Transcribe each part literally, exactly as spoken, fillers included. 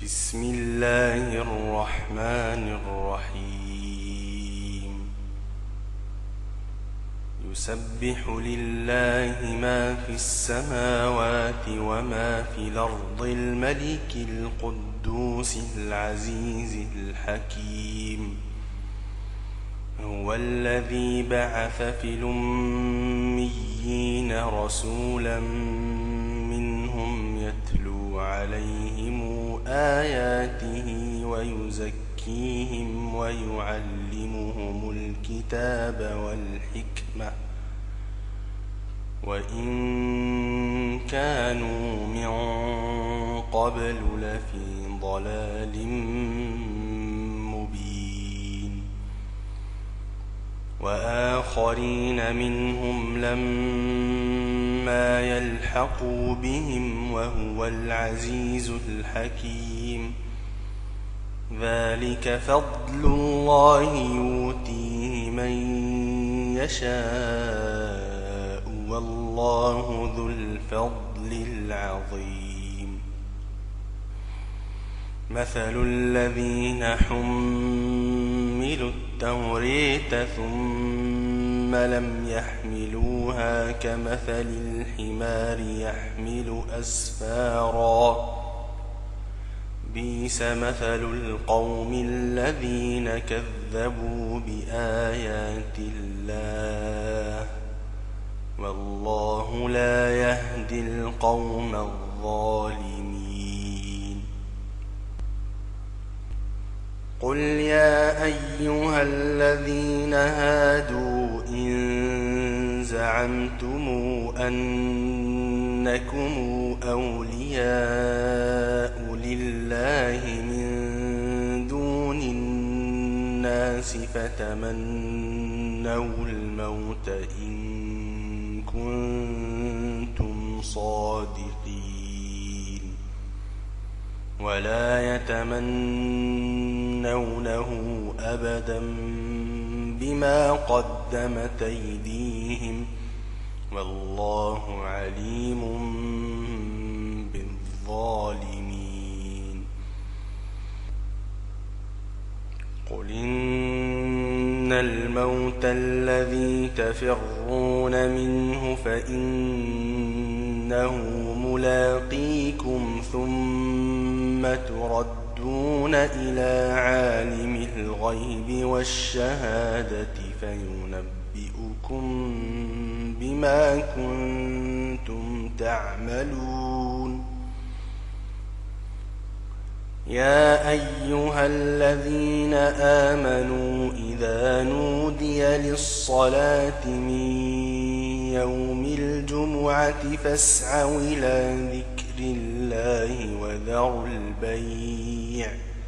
بسم الله الرحمن الرحيم يسبح لله ما في السماوات وما في الأرض الملك القدوس العزيز الحكيم هو الذي بعث في الأميين رسولا منهم يتلو عليهم آياته ويزكيهم ويعلمهم الكتاب والحكمة وإن كانوا من قبل لفي ضلال مبين وآخرين منهم لما يلحقوا بهم وهو العزيز الحكيم ذلك فضل الله يؤتيه من يشاء والله ذو الفضل العظيم مثل الذين حملوا التوراة ثم لم يحملوها كمثل الحمار يحمل أسفارا بئس مثل القوم الذين كذبوا بآيات الله والله لا يهدي القوم الظالمين قل يا أيها الذين هادوا إن زعمتم أنكم أولياء لله من دون الناس فتمنوا الموت إن كنتم صادقين ولا يتمنونه أبدا بما قدمت أيديهم والله عليم بالظالمين قل إن الموت الذي تفرون منه فإنه ملاقيكم ثم تردون إلى عالم الغيب والشهادة فينبئكم بما كنتم تعملون يا أيها الذين آمنوا إذا نودي للصلاة من يوم الجمعة فاسعوا إلى ذكر الله وذروا البيع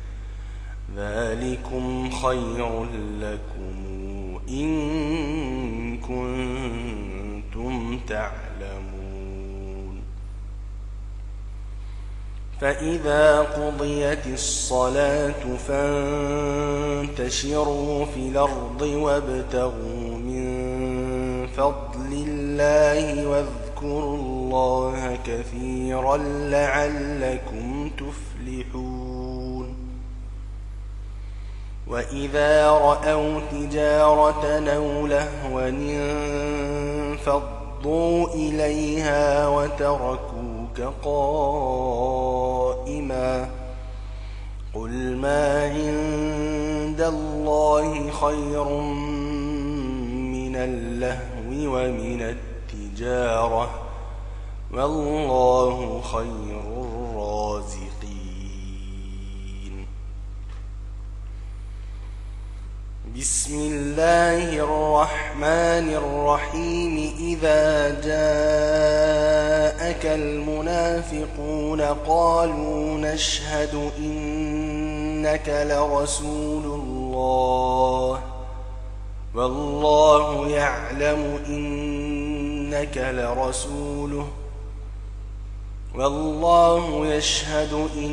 ذلكم خير لكم إن كنتم تعلمون فإذا قضيت الصلاة فانتشروا في الأرض وابتغوا من فضل الله واذكروا الله كثيرا لعلكم تفلحون وإذا رأوا تجارة أو لهوا انفضوا إليها وتركوك قائما قل ما عند الله خير من اللهو ومن التجارة والله خير الرازقين بسم الله الرحمن الرحيم إذا جاءك المنافقون قالوا نشهد إنك لرسول الله والله يعلم إنك لرسوله والله يشهد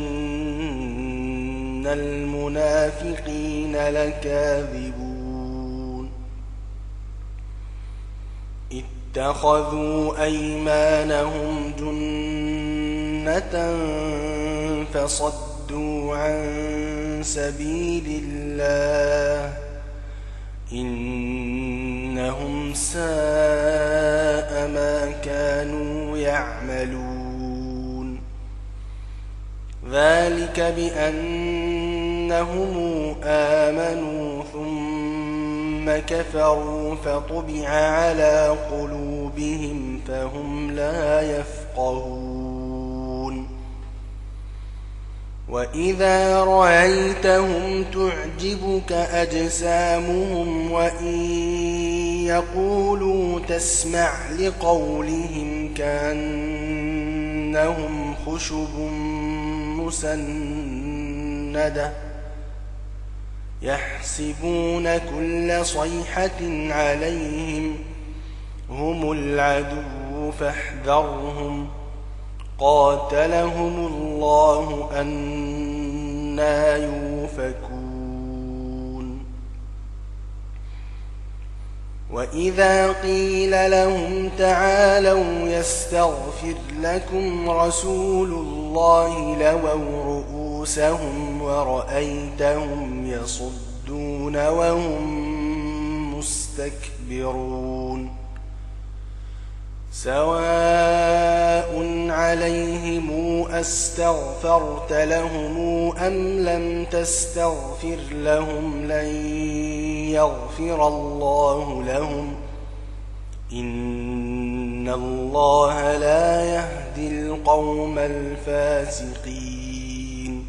إن المنافقين لكاذبون اتخذوا أيمانهم جنة فصدوا صدوا عن سبيل الله إنهم ساء ما كانوا يعملون ذلك بأنهم آمنوا ثم كفروا فطبع على قلوبهم فهم لا يفقهون وإذا رأيتهم تعجبك أجسامهم وإن يقولوا تسمع لقولهم كأنهم خشب مسندة يحسبون كل صيحة عليهم هم العدو فاحذرهم قاتلهم الله أنى يؤفكون وإذا قيل لهم تعالوا يستغفر لكم رسول الله لووا رؤوسهم ورأيتهم يصدون وهم مستكبرون سواء عليهم أستغفرت لهم أم لم تستغفر لهم لن يغفر الله لهم إن الله لا يهدي القوم الفاسقين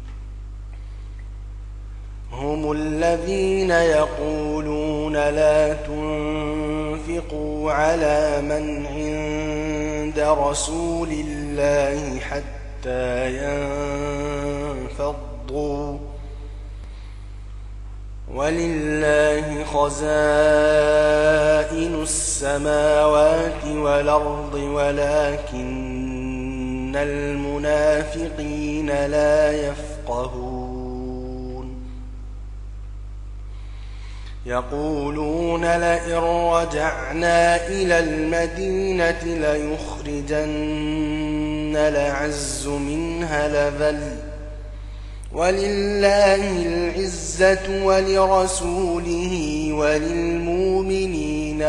هم الذين يقولون لا تنفقوا على من عند رسول الله حتى ينفضوا ولله خزائن السماوات والأرض ولكن المنافقين لا يفقهون يقولون لئن رجعنا إلى المدينة ليخرجن الأعز منها الأذل ولله العزة ولرسوله وللمؤمنين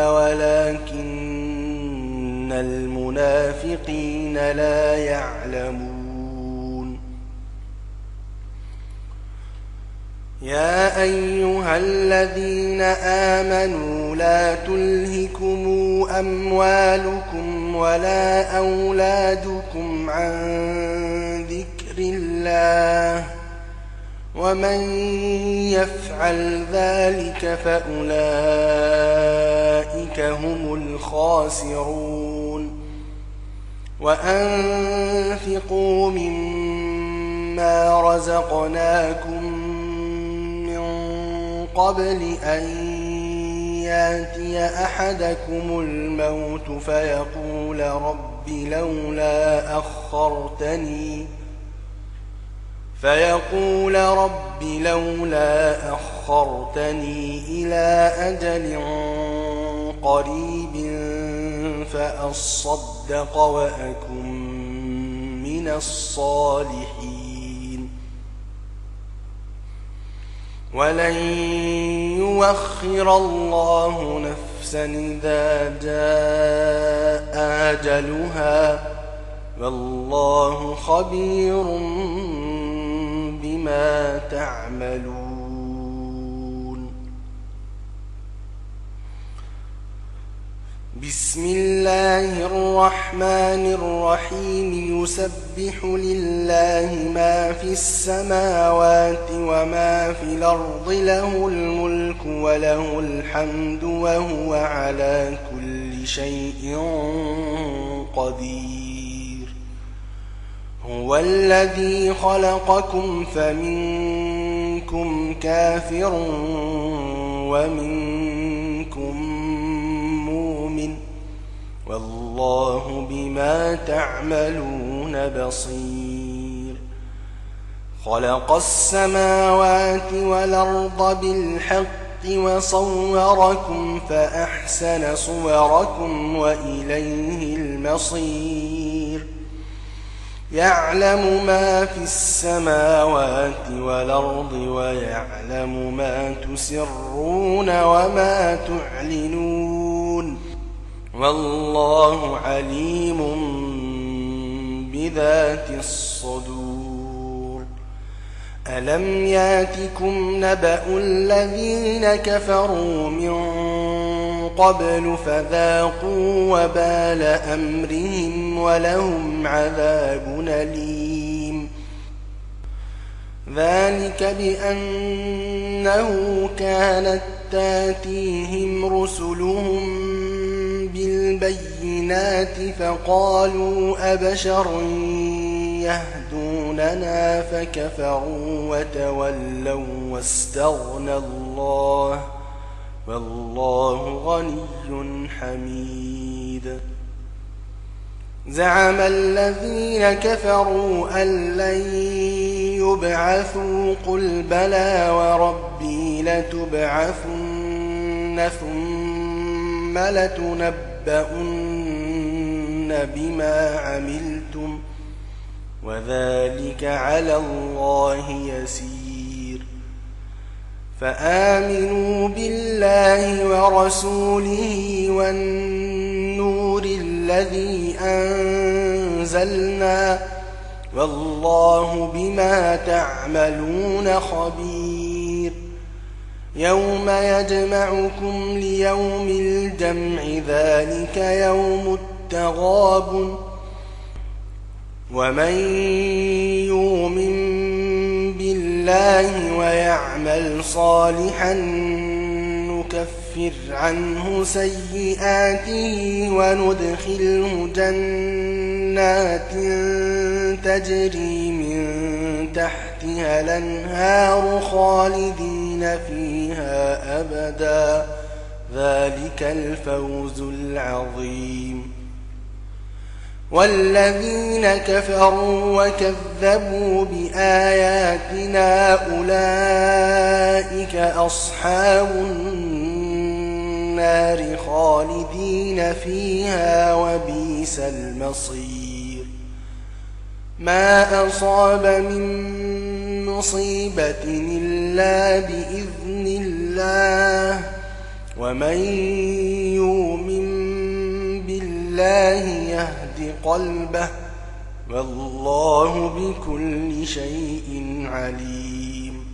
ولكن المنافقين لا يعلمون يا أيها الذين آمنوا لا تلهكم أموالكم ولا أولادكم عن ذكر الله ومن يفعل ذلك فأولئك هم الخاسرون وأنفقوا مما رزقناكم قبل أن يأتي أحدكم الموت فيقول رب لولا أخرتني فيقول رب لولا أخرتني إلى أجل قريب فأصدق وأكن من الصالحين ولن يؤخر الله نفسا إذا جاء أجلها والله خبير بما تعملون بسم الله الرحمن الرحيم يسبح لله ما في السماوات وما في الأرض له الملك وله الحمد وهو على كل شيء قدير هو الذي خلقكم فمنكم كافر ومنكم مؤمن والله بما تعملون بصير خلق السماوات والأرض بالحق وصوركم فأحسن صوركم وإليه المصير يعلم ما في السماوات والأرض ويعلم ما تسرون وما تعلنون والله عليم بذات الصدور. ألم ياتكم نبأ الذين كفروا من قبل فذاقوا وبال أمرهم ولهم عذاب أليم. ذلك بأنه كانت تاتيهم رسلهم بالبينات فقالوا أبشر يهدوننا فكفروا وتولوا واستغنى الله والله غني حميد. زعم الذين كفروا أن لن يبعثوا قل بلى وربي لتبعثن ثم لتنبؤن بما عملتم وذلك على الله يسير. فآمنوا بالله ورسوله والنور الذي أنزلنا والله بما تعملون خبير. يوم يجمعكم ليوم الجمع ذلك يوم التغابن ومن يؤمن بالله ويعمل صالحا نكفر عنه سيئاته وندخله جنات تجري من تحتها الأنهار خالدين فيها أبدا ذلك الفوز العظيم. والذين كفروا وكذبوا بآياتنا أولئك أصحاب النار خالدين فيها وبئس المصير. ما أصاب من مصيبة إلا بإذن الله ومن يؤمن بالله يهد قلبه والله بكل شيء عليم.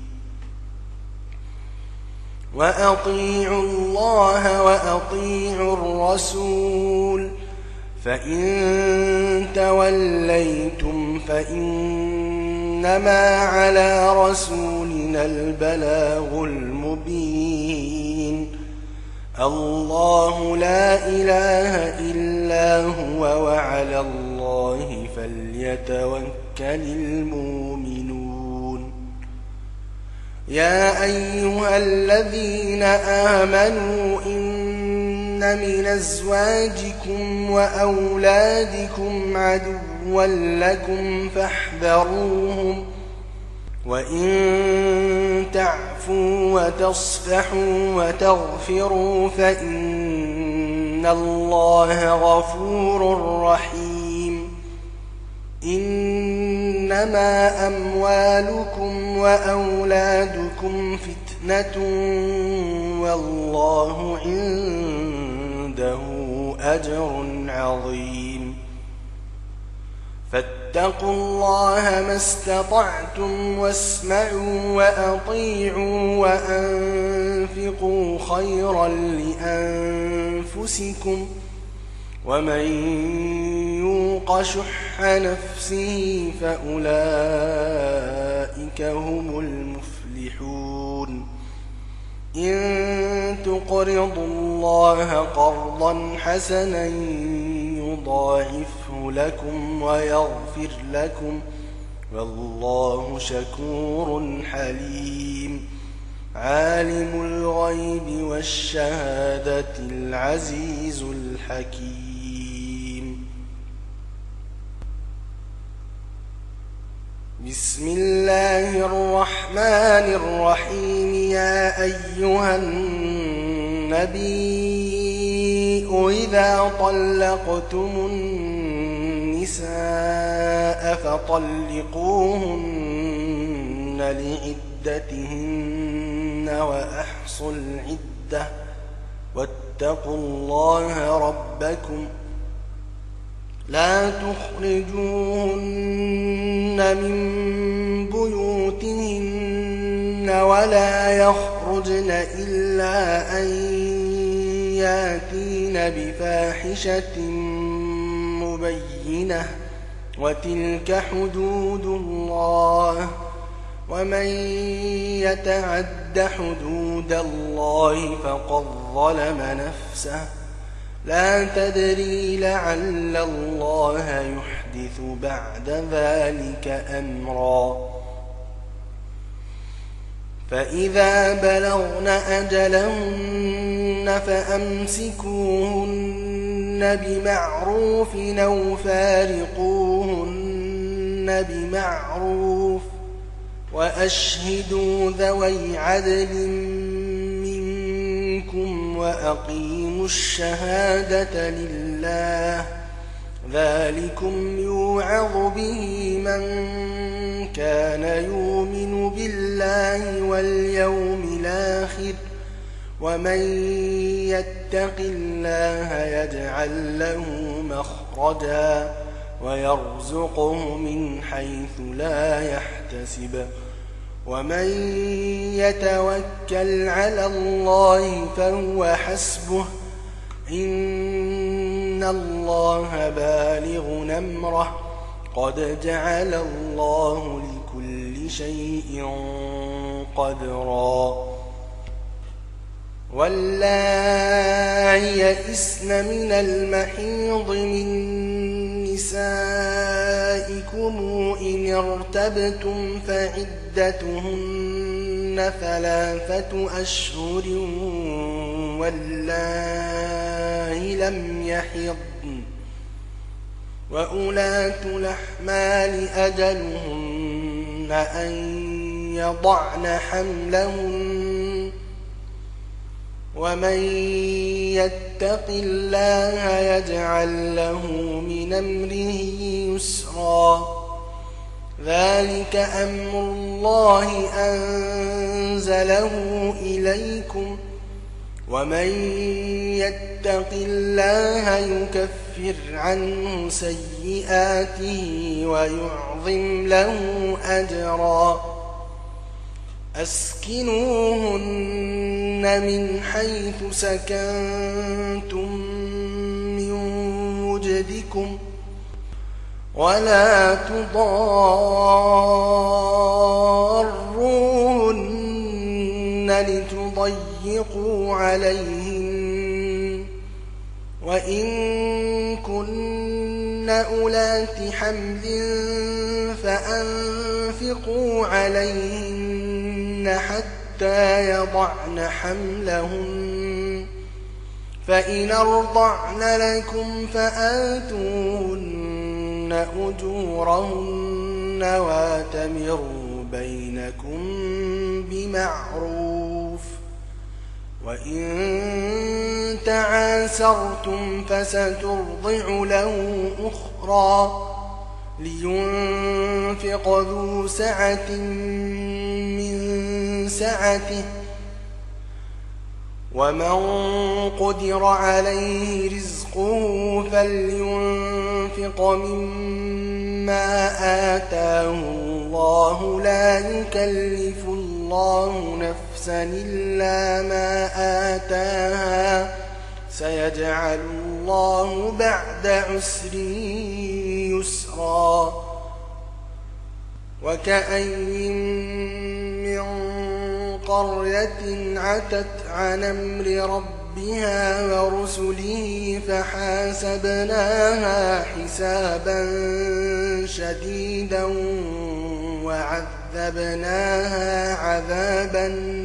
وأطيعوا الله وأطيعوا الرسول فإن توليتم فإنما على رسولنا البلاغ المبين. الله لا إله إلا هو وعلى الله فليتوكل المؤمنون. يا أيها الذين آمنوا إن من أزواجكم وأولادكم عدوا لكم فاحذروهم وإن تعفوا وتصفحوا وتغفروا فإن الله غفور رحيم. إنما أموالكم وأولادكم فتنة والله عنده أجر عظيم. فاتقوا الله ما استطعتم واسمعوا وأطيعوا وأنفقوا خيرا لأنفسكم ومن يوق شح نفسه فأولئك هم المفلحون. إن تقرضوا الله قرضا حسنا يضاعفه لكم ويغفر لكم والله شكور حليم. عالم الغيب والشهادة العزيز الحكيم. بسم الله الرحمن الرحيم. يا أيها النبي إذا طلقتم النساء النساء فطلقوهن لعدتهن وأحصوا العدة واتقوا الله ربكم لا تخرجوهن من بيوتهن ولا يخرجن إلا أن ياتين بفاحشة مبينة وتلك حدود الله ومن يتعد حدود الله فقد ظلم نفسه لا تدري لعل الله يحدث بعد ذلك أمرا فإذا بلغن أجلهن فأمسكوهن بمعروف أو فارقوهن بمعروف وأشهدوا ذوي عدل منكم وأقيموا الشهادة لله ذلكم يوعظ به من كان يؤمن بالله واليوم الآخر ومن يتق الله يجعل له مخرجا ويرزقه من حيث لا يحتسب ومن يتوكل على الله فهو حسبه إن الله بالغ أمره قد جعل الله لكل شيء قدرا واللائي يئسن من المحيض من نسائكم إن ارتبتم فعدتهن ثلاثة أشهر واللائي لم يحضن وأولاة الأحمال أجلهن أن يضعن حملهن ومن يتق الله يجعل له من أمره يسرا ذلك أمر الله أنزله إليكم ومن يتق الله يكفر عنه سيئاته ويعظم له أجرا أسكنوهن من حيث سكنتم من وجدكم ولا تضاروهن لتضيقوا عليهن وإن كن أولات حمل فأنفقوا عليهن حتى يضعن حملهن فإن أرضعن لكم فآتوهن أجورهن واتمروا بينكم بمعروف وإن تعاسرتم فسترضع له أخرى لينفق ذو سعة من سعته ومن قدر عليه رزقه فلينفق مما آتاه الله لا يكلف الله نفسا إلا ما آتاها سيجعل الله بعد عسر يسرا وكأين من قرية عتت عن أمر ربها ورسله فحاسبناها حسابا شديدا وعذبناها عذابا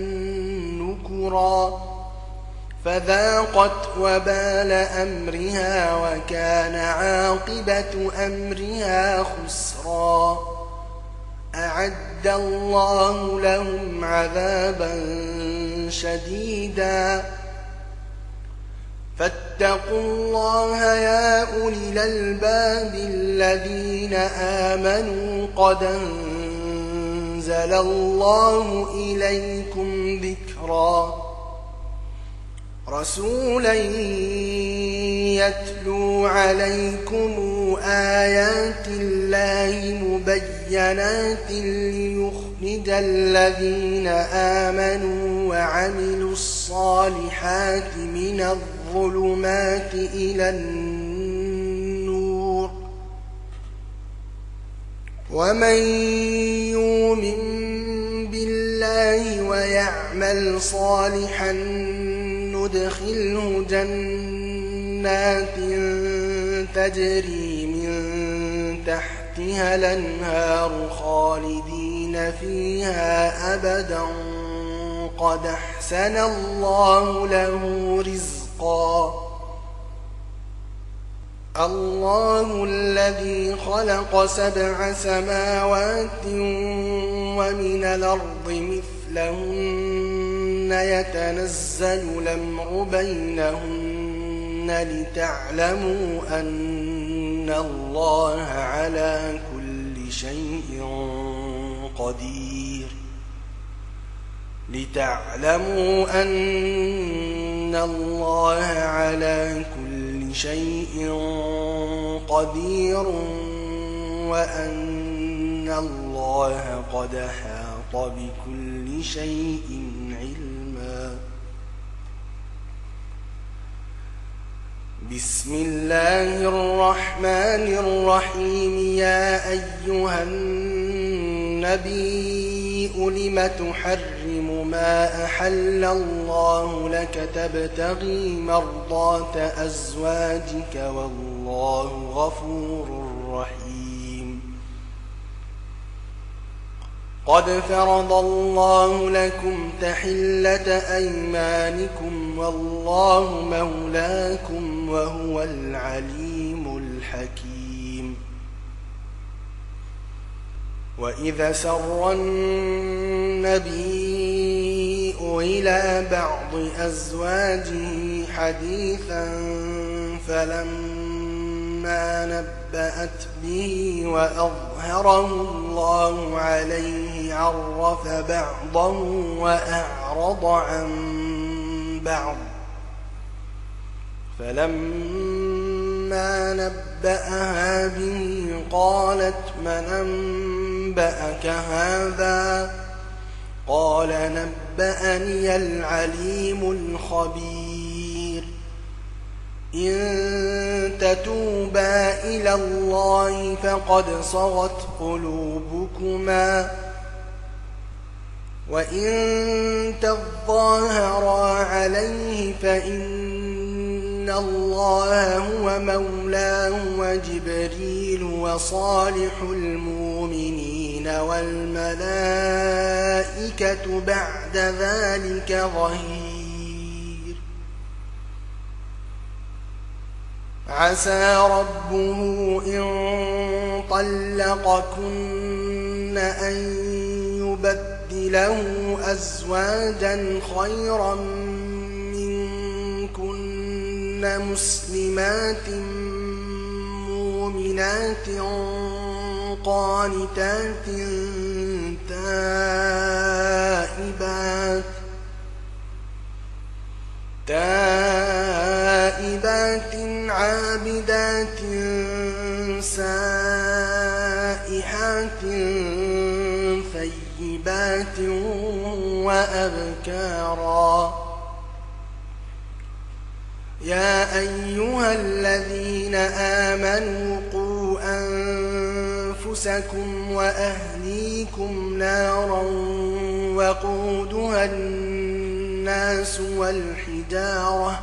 نكرا فذاقت وبال أمرها وكان عاقبة أمرها خسرا أعد الله لهم عذابا شديدا فاتقوا الله يا أولي الألباب الذين آمنوا قد أنزل الله إليكم ذكرا رسولا يتلو عليكم آيات الله مبينات ليخرج الذين آمنوا وعملوا الصالحات من الظلمات إلى النور ومن يؤمن بالله ويعمل صالحا ندخله جنات تجري من تحتها الأنهار خالدين فيها أبدا قد أحسن الله له رزقا الله الذي خلق سبع سماوات ومن الأرض مثلهن يتنزل الأمر بينهن لتعلموا أن الله على كل شيء قدير لتعلموا أن الله على كل شيء قدير وأن الله قد أحاط بكل شيء علما بسم الله الرحمن الرحيم يا أيها النبي لم تحرم ما أحل الله لك تبتغي مرضات أزواجك والله غفور رحيم قد فرض الله لكم تحلة أيمانكم والله مولاكم وهو العليم الحكيم وإذا سر النبي إلى بعض أزواجه حديثا فلما نبأت به وأظهره الله عليه عرف بعضه وأعرض عن بعض فلما نبأها به قالت من أنبأك هذا قال نبأني العليم الخبير إن تتوبا إلى الله فقد صغت قلوبكما وإن تظاهرا عليه فإن الله هو مولاه وجبريل وصالح المؤمنين والملائكة بعد ذلك ظهير عسى ربه إن طلقكن أن يبدله أزواجا خيرا منكن مسلمات مؤمنات قانتات تائبات تائبات عابدات سائحات ثيبات وأبكارا يا أيها الذين آمنوا قوا أنفسكم وأهليكم نارا وقودها الناس والحجارة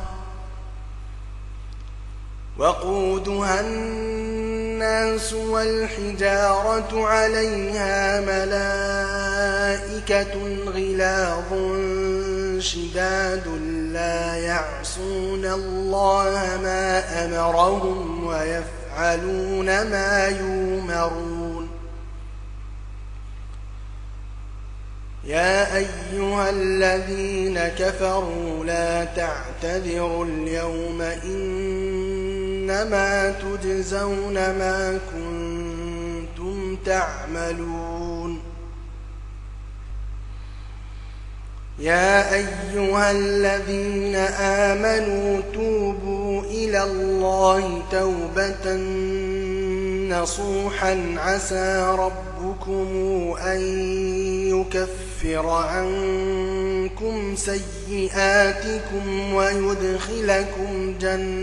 وقودها الناس والحجارة عليها ملائكة غلاظ شداد لا يعصون الله ما أمرهم ويفعلون ما يؤمرون يا أيها الذين كفروا لا تعتذروا اليوم إنما تجزون ما كنتم تعملون يا أيها الذين آمنوا توبوا إلى الله توبة نصوحا عسى ربكم أن يكفر عنكم سيئاتكم ويدخلكم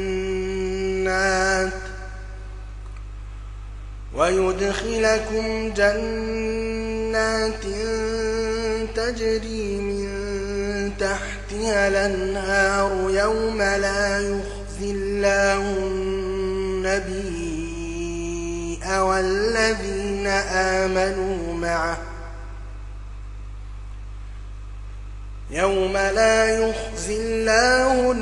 جنات ويدخلكم جنات تجري من تحتها الأنهار يوم لا يخزي الله النبي والذين آمنوا معه يوم لا يخزي الله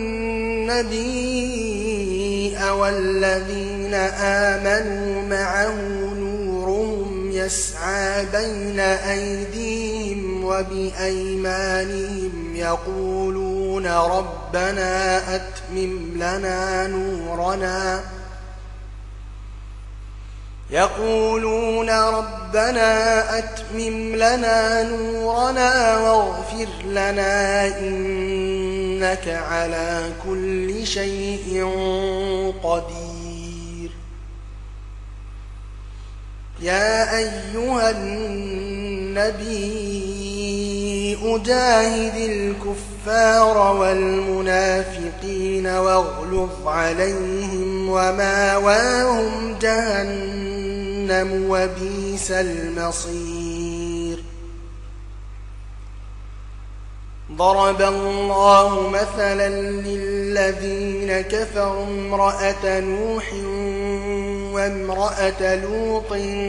النبي والذين آمنوا معه نورهم يسعى بين أيديهم وبأيمانهم يقولون ربنا أتمم لنا نورنا يقولون ربنا أتمم لنا نورنا واغفر لنا إنك على كل شيء قدير يا أيها النبي أجاهد الكفار والمنافقين واغلظ عليهم وماواهم جهنم وبئس المصير ضرب الله مثلا للذين كفروا امرأة نوح وامرأة لوط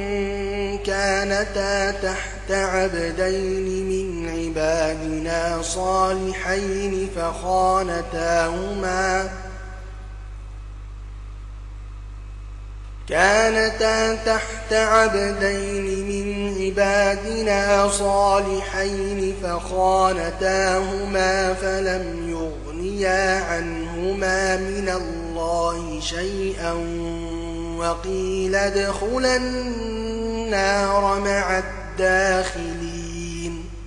كانتا تحت عبدين من عبادنا صالحين فخانتاهما كانتا تحت عبدين من عبادنا صالحين فخانتاهما فلم يغنيا عنهما من الله شيئا وقيل ادخلا النار مع الداخلين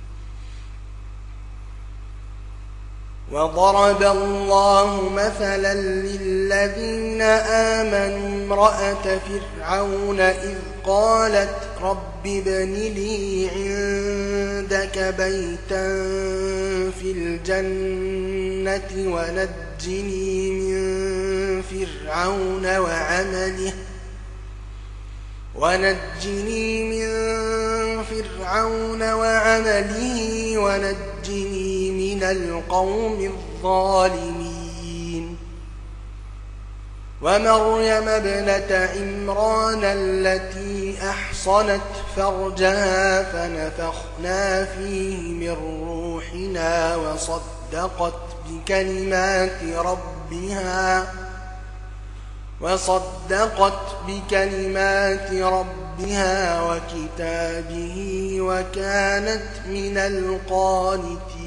وضرب الله مثلا للذين آمنوا امرأة فرعون إذ قالت رب ابن لي عندك بيتا في الجنة ونجني من فرعون وعمله ونجني من فرعون وعمله ونجني من القوم الظالمين ومريم ابنة عمران التي أحصنت فرجها فنفخنا فيه من روحنا وصدقت بكلمات ربها وصدقت بكلمات ربها وكتابه وكانت من القانتين